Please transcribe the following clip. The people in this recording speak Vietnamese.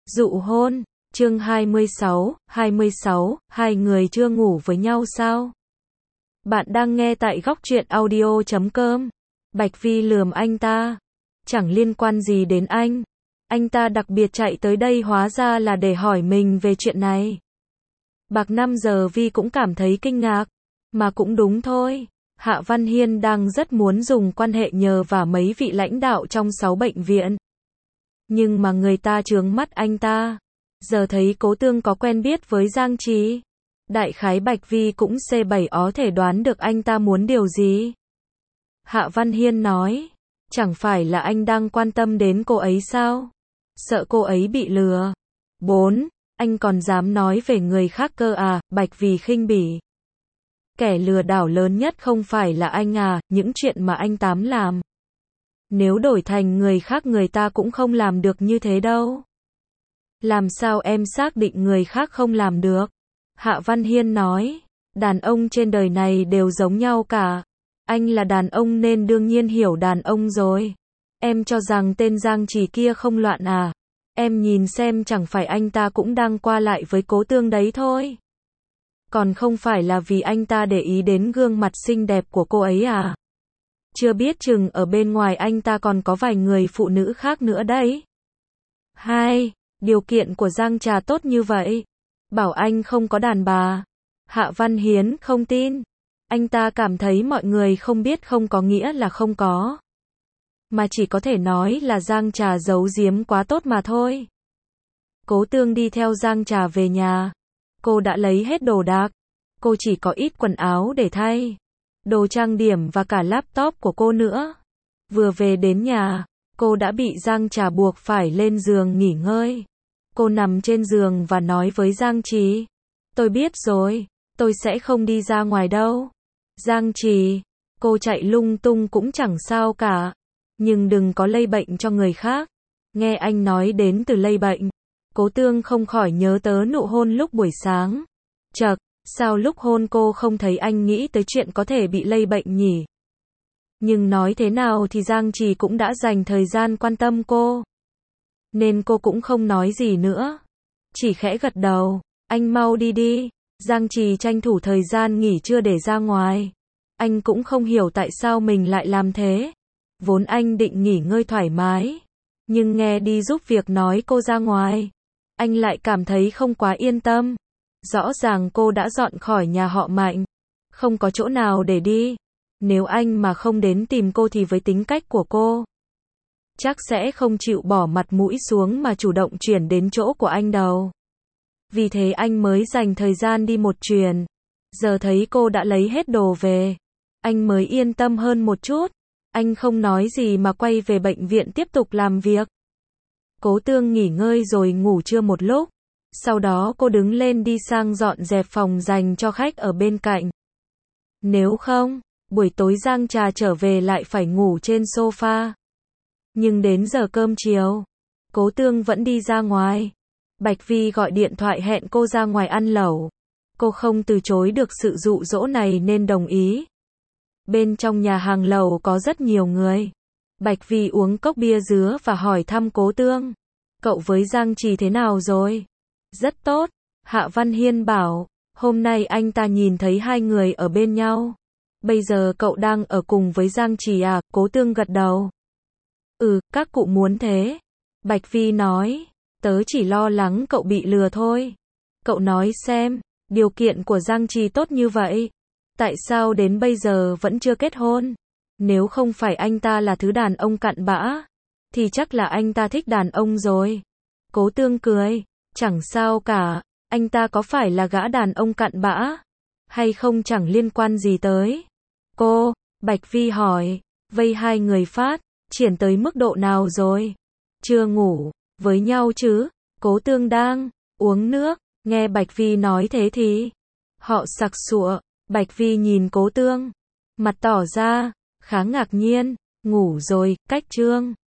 Dụ hôn, chương 26, hai người chưa ngủ với nhau sao? Bạn đang nghe tại góc truyện audio.com. Bạch Vi lườm anh ta. Chẳng liên quan gì đến anh. Anh ta đặc biệt chạy tới đây hóa ra là để hỏi mình về chuyện này. Bạc 5 giờ Vi cũng cảm thấy kinh ngạc. Mà cũng đúng thôi. Hạ Văn Hiên đang rất muốn dùng quan hệ nhờ vả mấy vị lãnh đạo trong 6 bệnh viện. Nhưng mà người ta chướng mắt anh ta. Giờ thấy Cố Tương có quen biết với Giang Trì. Đại khái Bạch Vi cũng C7 ó thể đoán được anh ta muốn điều gì. Hạ Văn Hiên nói, chẳng phải là anh đang quan tâm đến cô ấy sao? Sợ cô ấy bị lừa. 4. Anh còn dám nói về người khác cơ à? Bạch Vi khinh bỉ. Kẻ lừa đảo lớn nhất không phải là anh à, những chuyện mà anh Tám làm. Nếu đổi thành người khác người ta cũng không làm được như thế đâu. Làm sao em xác định người khác không làm được? Hạ Văn Hiên nói, đàn ông trên đời này đều giống nhau cả. Anh là đàn ông nên đương nhiên hiểu đàn ông rồi. Em cho rằng tên Giang Trì kia không loạn à? Em nhìn xem chẳng phải anh ta cũng đang qua lại với Cố Tương đấy thôi. Còn không phải là vì anh ta để ý đến gương mặt xinh đẹp của cô ấy à? Chưa biết chừng ở bên ngoài anh ta còn có vài người phụ nữ khác nữa đấy. 2. Điều kiện của Giang Trà tốt như vậy. Bảo anh không có đàn bà. Hạ Văn Hiến không tin. Anh ta cảm thấy mọi người không biết không có nghĩa là không có. Mà chỉ có thể nói là Giang Trà giấu giếm quá tốt mà thôi. Cố Tương đi theo Giang Trà về nhà. Cô đã lấy hết đồ đạc. Cô chỉ có ít quần áo để thay. Đồ trang điểm và cả laptop của cô nữa. Vừa về đến nhà, cô đã bị Giang Trà buộc phải lên giường nghỉ ngơi. Cô nằm trên giường và nói với Giang Trì. Tôi biết rồi, tôi sẽ không đi ra ngoài đâu. Giang Trì, cô chạy lung tung cũng chẳng sao cả. Nhưng đừng có lây bệnh cho người khác. Nghe anh nói đến từ lây bệnh. Cố Tương không khỏi nhớ tới nụ hôn lúc buổi sáng. Chậc, sao lúc hôn cô không thấy anh nghĩ tới chuyện có thể bị lây bệnh nhỉ? Nhưng nói thế nào thì Giang Trì cũng đã dành thời gian quan tâm cô. Nên cô cũng không nói gì nữa. Chỉ khẽ gật đầu. Anh mau đi đi. Giang Trì tranh thủ thời gian nghỉ trưa để ra ngoài. Anh cũng không hiểu tại sao mình lại làm thế. Vốn anh định nghỉ ngơi thoải mái. Nhưng nghe đi giúp việc nói cô ra ngoài. Anh lại cảm thấy không quá yên tâm. Rõ ràng cô đã dọn khỏi nhà họ Mạnh. Không có chỗ nào để đi. Nếu anh mà không đến tìm cô thì với tính cách của cô, chắc sẽ không chịu bỏ mặt mũi xuống mà chủ động chuyển đến chỗ của anh đâu. Vì thế anh mới dành thời gian đi một chuyến. Giờ thấy cô đã lấy hết đồ về. Anh mới yên tâm hơn một chút. Anh không nói gì mà quay về bệnh viện tiếp tục làm việc. Cố Tương nghỉ ngơi rồi ngủ trưa một lúc. Sau đó cô đứng lên đi sang dọn dẹp phòng dành cho khách ở bên cạnh. Nếu không, buổi tối Giang Trà trở về lại phải ngủ trên sofa. Nhưng đến giờ cơm chiều, Cố Tương vẫn đi ra ngoài. Bạch Vi gọi điện thoại hẹn cô ra ngoài ăn lẩu. Cô không từ chối được sự dụ dỗ này nên đồng ý. Bên trong nhà hàng lẩu có rất nhiều người. Bạch Vi uống cốc bia dứa và hỏi thăm Cố Tương. Cậu với Giang Trì thế nào rồi? Rất tốt. Hạ Văn Hiên bảo, hôm nay anh ta nhìn thấy hai người ở bên nhau. Bây giờ cậu đang ở cùng với Giang Trì à? Cố Tương gật đầu. Các cụ muốn thế. Bạch Vi nói, tớ chỉ lo lắng cậu bị lừa thôi. Cậu nói xem, điều kiện của Giang Trì tốt như vậy. Tại sao đến bây giờ vẫn chưa kết hôn? Nếu không phải anh ta là thứ đàn ông cặn bã, thì chắc là anh ta thích đàn ông rồi. Cố Tương cười, chẳng sao cả, anh ta có phải là gã đàn ông cặn bã, hay không chẳng liên quan gì tới cô. Bạch Vi hỏi, vây hai người phát triển tới mức độ nào rồi? Chưa ngủ với nhau chứ? Cố Tương đang uống nước, nghe Bạch Vi nói thế thì họ sặc sụa. Bạch Vi nhìn Cố Tương, mặt tỏ ra khá ngạc nhiên. Ngủ rồi, cách chương